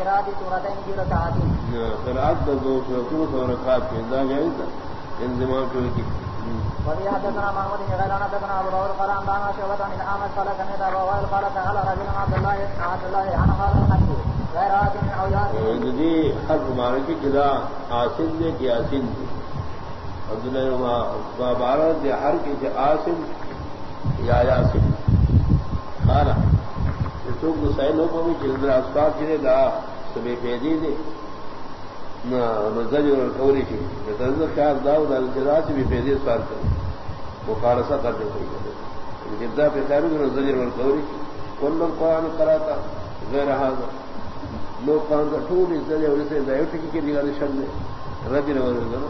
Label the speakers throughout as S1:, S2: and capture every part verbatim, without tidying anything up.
S1: قراءة سورتين في ركعة.
S2: قراءة دو سورة وركعات في ذا جائز انضمام کی.
S1: وفي حدثنا محمود بن غيلان حدثنا ابو داود قال عن شعبة عن الاعمش قال كان ابو وائل قال قال رجل عبد الله عبد الله عن قال الحج غير آسن او ياسين.
S2: جدي حرف معنی جدا آسن نے کہ آسن عبد الله بارد ہر کی آسن یا یاسن قال تو مسائل کو بھی جلد اسباب چلے دا سبے پیدی دے نہ نظر اور قولی کی نظر خیال داؤد الجزا سے بھی پیدی سوال کر مقارسہ کر دے کوئی جدا پہ خیر نظر اور قولی کل قرآن قراتا غیر هذا لو قرآن کا ٹول اس درجے اور اسے دایوٹی کی نگاہ شب میں رد نہ ورنا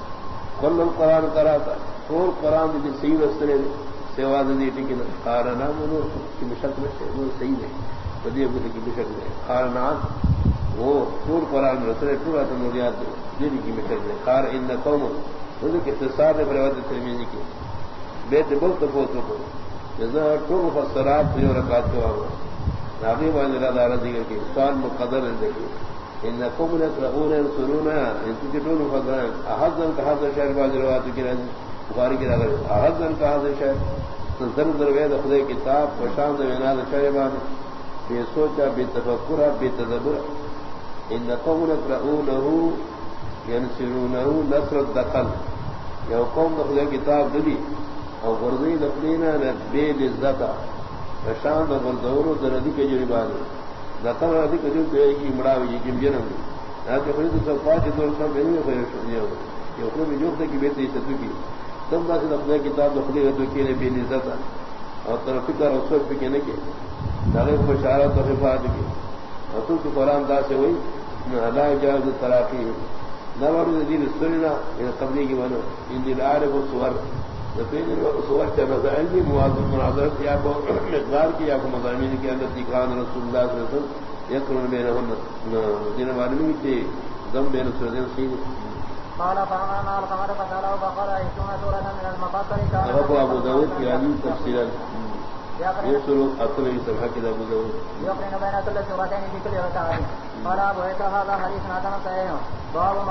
S2: کل قرآن قراتا اور قرآن کی صحیح وسرے سیوا دی ٹکی نہ قارنا منو کی مشکل ہے وہ صحیح نہیں بدی ابو کی مشکل ہے قارنا وہ ٹول قرآن رسول ٹول ات نوریات دی کی مشکل ہے قار ان قوم وہ کے اختصار ہے روایت ترمذی کی بیت بہت بہت کو جزا ٹول مفسرات جو رکعت کو نبی والے دار ذکر کی سوال مقدر ذکر ان قوم يقرؤون ينصرون ان تجدون فضلا احزن كهذا الشعر بعض روایت کی بخاری کی اگر احزن كهذا الشعر تنظر درویز خدا کتاب وشان دینا شعر بعد بے سوچا بے تفکر بے تدبر ان قوم يقرؤونه ينصرونه نصر الدخل یہ قوم خدا کتاب دلی اور غرضی دفلینا بے لذت شان بردور دردی کے جڑی بات دخل ردی کے جو کی مڑاوی جم جنم نہ کہ فرید سب پانچ دور سب نہیں ہوئے شنیو کہ اس میں جو کہ بیت عزت کی تم کا سے اپنے کتاب دخلی ہے تو کہ نے بے عزت اور طرف کا رسول پہ کہنے کے داغے بشارت اور حفاظت کی رسول کے قرآن دا سے ہوئی لا جاز تراقی نہ ورد دین سننا یہ قبلی کی بنو ان دل عارف الصور صور چل رہا ہے موازن مناظرت یا کو مقدار کی یا کو مضامین کے اندر ذکران رسول اللہ صلی اللہ علیہ وسلم یقرن بینہن دین معلومی کے دم بین سورتین سید
S1: قال فانا القمر فساله فقرأ عشرون سورة من المفصل
S2: ابو ابو داود کی علی تفسیرا یہ سورۃ اطلع صفحہ کی ابو داود
S1: یقرن بین كل سورتين في كل ركعة. قال ابو هريرة هذا حديث حسن صحيح. باب